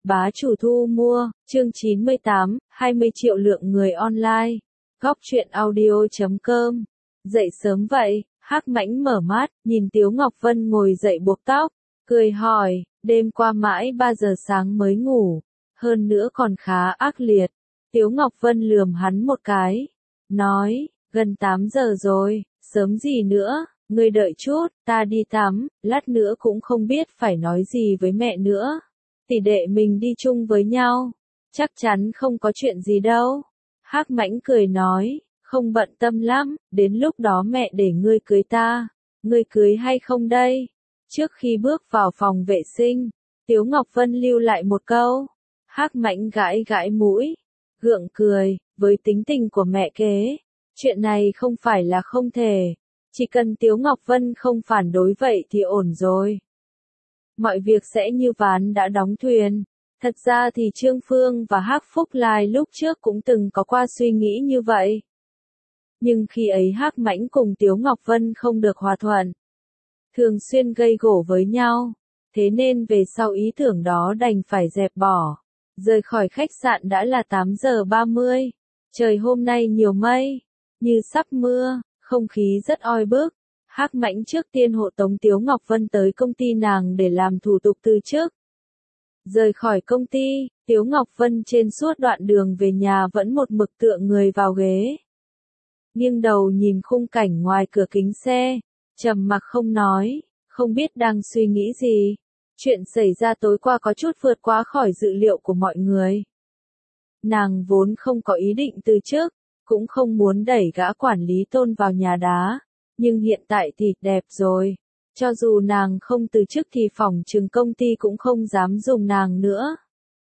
Bá chủ thu mua, chương 98, 20 triệu lượng người online. Góc truyện audio.com. Dậy sớm vậy, Hắc Mãnh mở mắt, nhìn Tiếu Ngọc Vân ngồi dậy buộc tóc, cười hỏi, đêm qua mãi 3 giờ sáng mới ngủ, hơn nữa còn khá ác liệt. Tiếu Ngọc Vân lườm hắn một cái, nói, gần 8 giờ rồi, sớm gì nữa, ngươi đợi chút, ta đi tắm, lát nữa cũng không biết phải nói gì với mẹ nữa. Tỷ đệ mình đi chung với nhau, chắc chắn không có chuyện gì đâu. Hắc Mãnh cười nói, không bận tâm lắm, đến lúc đó mẹ để ngươi cưới ta, ngươi cưới hay không đây? Trước khi bước vào phòng vệ sinh, Tiếu Ngọc Vân lưu lại một câu. Hắc Mãnh gãi gãi mũi, gượng cười, với tính tình của mẹ kế, chuyện này không phải là không thể, chỉ cần Tiếu Ngọc Vân không phản đối vậy thì ổn rồi. Mọi việc sẽ như ván đã đóng thuyền. Thật ra thì Trương Phương và Hắc Phúc Lai lúc trước cũng từng có qua suy nghĩ như vậy. Nhưng khi ấy Hắc Mãnh cùng Tiếu Ngọc Vân không được hòa thuận, thường xuyên gây gổ với nhau, thế nên về sau ý tưởng đó đành phải dẹp bỏ. Rời khỏi khách sạn đã là 8 giờ 30, trời hôm nay nhiều mây, như sắp mưa, không khí rất oi bức. Hắc Mãnh trước tiên hộ tống Tiếu Ngọc Vân tới công ty nàng để làm thủ tục từ chức. Rời khỏi công ty, Tiếu Ngọc Vân trên suốt đoạn đường về nhà vẫn một mực tựa người vào ghế. Nghiêng đầu nhìn khung cảnh ngoài cửa kính xe, trầm mặc không nói, không biết đang suy nghĩ gì. Chuyện xảy ra tối qua có chút vượt quá khỏi dự liệu của mọi người. Nàng vốn không có ý định từ chức, cũng không muốn đẩy gã quản lý Tôn vào nhà đá. Nhưng hiện tại thì đẹp rồi. Cho dù nàng không từ chức thì phỏng chừng công ty cũng không dám dùng nàng nữa.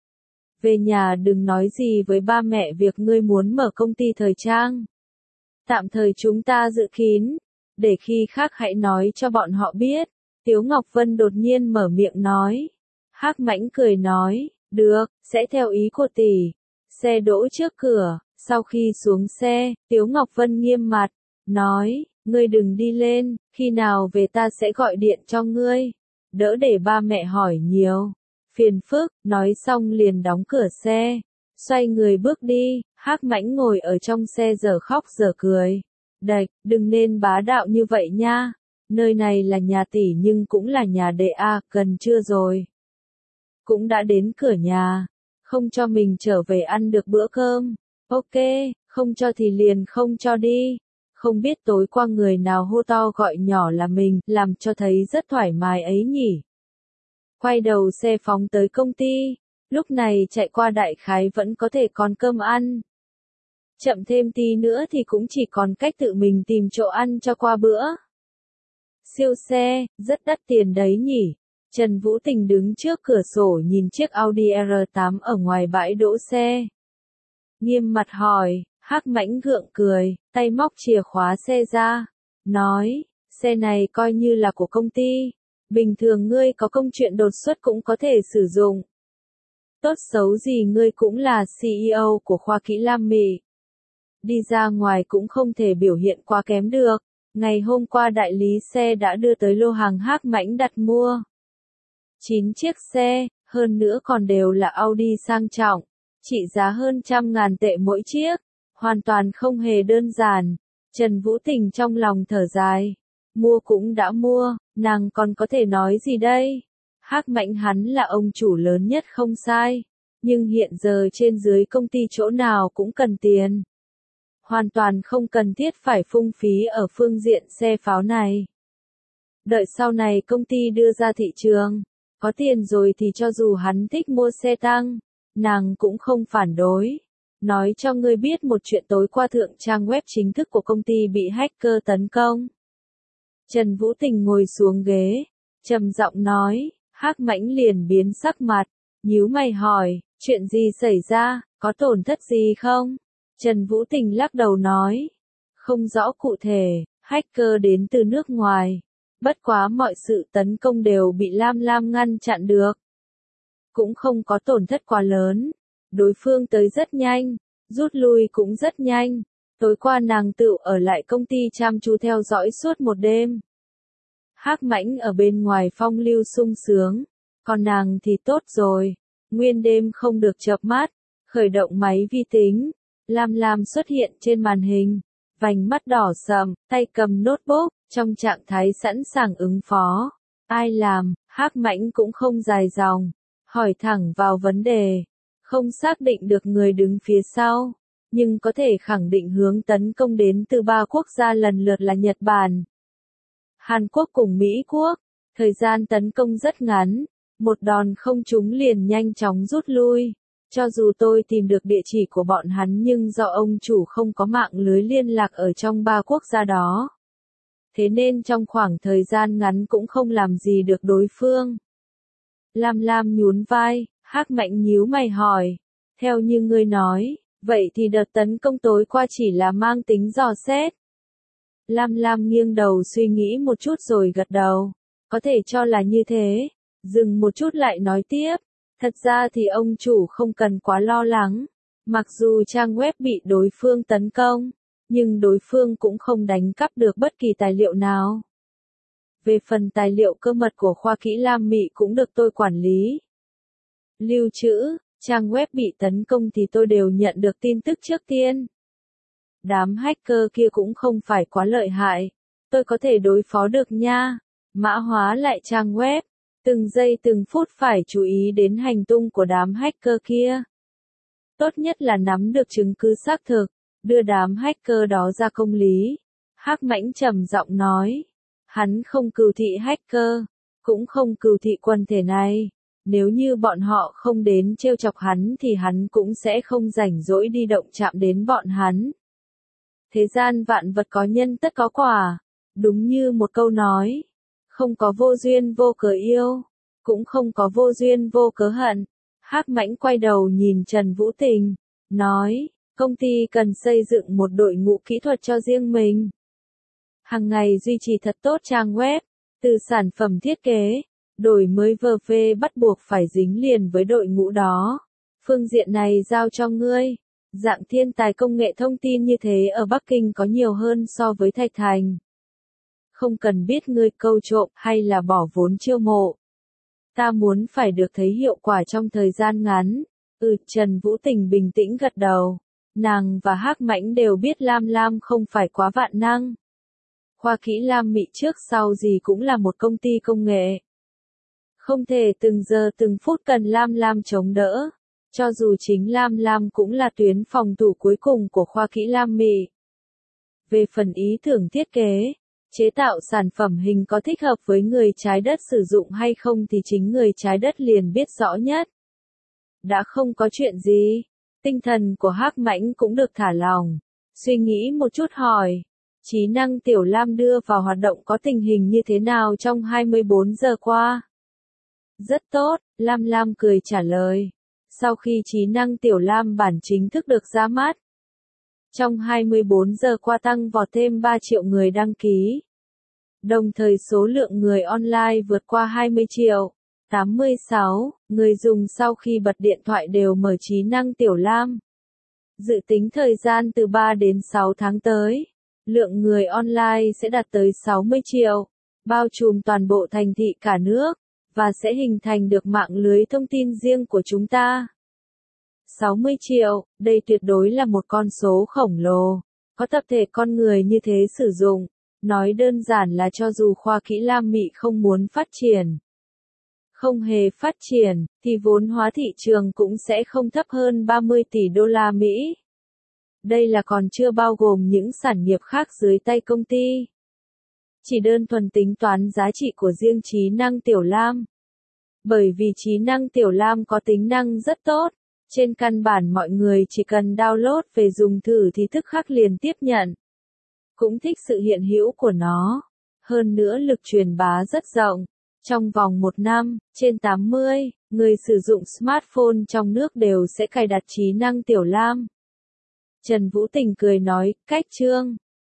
Về nhà đừng nói gì với ba mẹ việc ngươi muốn mở công ty thời trang. Tạm thời chúng ta giữ kín, để khi khác hãy nói cho bọn họ biết. Tiếu Ngọc Vân đột nhiên mở miệng nói. Hắc Mãnh cười nói, được, sẽ theo ý của tỷ. Xe đỗ trước cửa, sau khi xuống xe, Tiếu Ngọc Vân nghiêm mặt, nói, ngươi đừng đi lên, khi nào về ta sẽ gọi điện cho ngươi. Đỡ để ba mẹ hỏi nhiều. Phiền phức, nói xong liền đóng cửa xe. Xoay người bước đi, Hắc Mãnh ngồi ở trong xe giờ khóc giờ cười. Đạch, đừng nên bá đạo như vậy nha. Nơi này là nhà tỷ nhưng cũng là nhà đệ a, gần trưa rồi. Cũng đã đến cửa nhà. Không cho mình trở về ăn được bữa cơm. Ok, không cho thì liền không cho đi. Không biết tối qua người nào hô to gọi nhỏ là mình, làm cho thấy rất thoải mái ấy nhỉ. Quay đầu xe phóng tới công ty, lúc này chạy qua đại khái vẫn có thể còn cơm ăn. Chậm thêm tí nữa thì cũng chỉ còn cách tự mình tìm chỗ ăn cho qua bữa. Siêu xe, rất đắt tiền đấy nhỉ. Trần Vũ Tình đứng trước cửa sổ nhìn chiếc Audi R8 ở ngoài bãi đỗ xe. Nghiêm mặt hỏi. Hắc Mãnh gượng cười, tay móc chìa khóa xe ra, nói, xe này coi như là của công ty, bình thường ngươi có công chuyện đột xuất cũng có thể sử dụng. Tốt xấu gì ngươi cũng là CEO của khoa kỹ Lam Mỹ. Đi ra ngoài cũng không thể biểu hiện quá kém được. Ngày hôm qua đại lý xe đã đưa tới lô hàng Hắc Mãnh đặt mua. 9 chiếc xe, hơn nữa còn đều là Audi sang trọng, trị giá hơn 100.000 tệ mỗi chiếc. Hoàn toàn không hề đơn giản. Trần Vũ Tình trong lòng thở dài. Mua cũng đã mua, nàng còn có thể nói gì đây? Hắc Mãnh hắn là ông chủ lớn nhất không sai. Nhưng hiện giờ trên dưới công ty chỗ nào cũng cần tiền. Hoàn toàn không cần thiết phải phung phí ở phương diện xe pháo này. Đợi sau này công ty đưa ra thị trường. Có tiền rồi thì cho dù hắn thích mua xe tăng, nàng cũng không phản đối. Nói cho ngươi biết một chuyện tối qua thượng trang web chính thức của công ty bị hacker tấn công. Trần Vũ Tình ngồi xuống ghế, trầm giọng nói, Hắc Mãnh liền biến sắc mặt, nhíu mày hỏi, chuyện gì xảy ra, có tổn thất gì không? Trần Vũ Tình lắc đầu nói, không rõ cụ thể, hacker đến từ nước ngoài, bất quá mọi sự tấn công đều bị Lam Lam ngăn chặn được. Cũng không có tổn thất quá lớn. Đối phương tới rất nhanh, rút lui cũng rất nhanh. Tối qua nàng tự ở lại công ty chăm chú theo dõi suốt một đêm. Hắc Mãnh ở bên ngoài phong lưu sung sướng, còn nàng thì tốt rồi. Nguyên đêm không được chợp mắt, khởi động máy vi tính, Lam Lam xuất hiện trên màn hình, vành mắt đỏ sậm, tay cầm notebook, trong trạng thái sẵn sàng ứng phó. Ai làm? Hắc Mãnh cũng không dài dòng, hỏi thẳng vào vấn đề. Không xác định được người đứng phía sau, nhưng có thể khẳng định hướng tấn công đến từ 3 quốc gia lần lượt là Nhật Bản, Hàn Quốc cùng Mỹ Quốc. Thời gian tấn công rất ngắn, một đòn không trúng liền nhanh chóng rút lui. Cho dù tôi tìm được địa chỉ của bọn hắn nhưng do ông chủ không có mạng lưới liên lạc ở trong 3 quốc gia đó. Thế nên trong khoảng thời gian ngắn cũng không làm gì được đối phương. Lam Lam nhún vai, Hắc Mãnh nhíu mày hỏi. Theo như ngươi nói, vậy thì đợt tấn công tối qua chỉ là mang tính dò xét. Lam Lam nghiêng đầu suy nghĩ một chút rồi gật đầu. Có thể cho là như thế. Dừng một chút lại nói tiếp. Thật ra thì ông chủ không cần quá lo lắng. Mặc dù trang web bị đối phương tấn công, nhưng đối phương cũng không đánh cắp được bất kỳ tài liệu nào. Về phần tài liệu cơ mật của khoa kỹ Lam Mị cũng được tôi quản lý. Lưu trữ, trang web bị tấn công thì tôi đều nhận được tin tức trước tiên. Đám hacker kia cũng không phải quá lợi hại. Tôi có thể đối phó được nha. Mã hóa lại trang web. Từng giây từng phút phải chú ý đến hành tung của đám hacker kia. Tốt nhất là nắm được chứng cứ xác thực, đưa đám hacker đó ra công lý. Hắc Mãnh trầm giọng nói. Hắn không cừu thị hacker, cũng không cừu thị quần thể này. Nếu như bọn họ không đến trêu chọc hắn thì hắn cũng sẽ không rảnh rỗi đi động chạm đến bọn hắn. Thế gian vạn vật có nhân tất có quả. Đúng như một câu nói. Không có vô duyên vô cớ yêu, cũng không có vô duyên vô cớ hận. Hắc Mãnh quay đầu nhìn Trần Vũ Tình, nói, công ty cần xây dựng một đội ngũ kỹ thuật cho riêng mình. Hàng ngày duy trì thật tốt trang web, từ sản phẩm thiết kế, đổi mới VV bắt buộc phải dính liền với đội ngũ đó. Phương diện này giao cho ngươi. Dạng thiên tài công nghệ thông tin như thế ở Bắc Kinh có nhiều hơn so với Thạch Thành. Không cần biết ngươi câu trộm hay là bỏ vốn chiêu mộ. Ta muốn phải được thấy hiệu quả trong thời gian ngắn. Trần Vũ Tình bình tĩnh gật đầu. Nàng và Hắc Mãnh đều biết Lam Lam không phải quá vạn năng. Khoa kỹ Lam Mị trước sau gì cũng là một công ty công nghệ. Không thể từng giờ từng phút cần Lam Lam chống đỡ. Cho dù chính Lam Lam cũng là tuyến phòng thủ cuối cùng của khoa kỹ Lam Mị. Về phần ý tưởng thiết kế, chế tạo sản phẩm hình có thích hợp với người trái đất sử dụng hay không thì chính người trái đất liền biết rõ nhất. Đã không có chuyện gì, tinh thần của Hắc Mãnh cũng được thả lỏng. Suy nghĩ một chút hỏi, trí năng Tiểu Lam đưa vào hoạt động có tình hình như thế nào trong 24 giờ qua? Rất tốt, Lam Lam cười trả lời. Sau khi trí năng Tiểu Lam bản chính thức được ra mắt, trong 24 giờ qua tăng vọt thêm 3 triệu người đăng ký. Đồng thời số lượng người online vượt qua 20 triệu. 86 người dùng sau khi bật điện thoại đều mở trí năng Tiểu Lam. Dự tính thời gian từ 3 đến 6 tháng tới, lượng người online sẽ đạt tới 60 triệu, bao trùm toàn bộ thành thị cả nước, và sẽ hình thành được mạng lưới thông tin riêng của chúng ta. 60 triệu, đây tuyệt đối là một con số khổng lồ. Có tập thể con người như thế sử dụng, nói đơn giản là cho dù khoa kỹ Lam Mị không muốn phát triển, không hề phát triển, thì vốn hóa thị trường cũng sẽ không thấp hơn 30 tỷ đô la Mỹ. Đây là còn chưa bao gồm những sản nghiệp khác dưới tay công ty. Chỉ đơn thuần tính toán giá trị của riêng trí năng Tiểu Lam. Bởi vì trí năng Tiểu Lam có tính năng rất tốt, trên căn bản mọi người chỉ cần download về dùng thử thì tức khắc liền tiếp nhận. Cũng thích sự hiện hữu của nó. Hơn nữa lực truyền bá rất rộng. Trong vòng 1 năm, trên 80 người sử dụng smartphone trong nước đều sẽ cài đặt trí năng Tiểu Lam. Trần Vũ Tình cười nói, cách chương.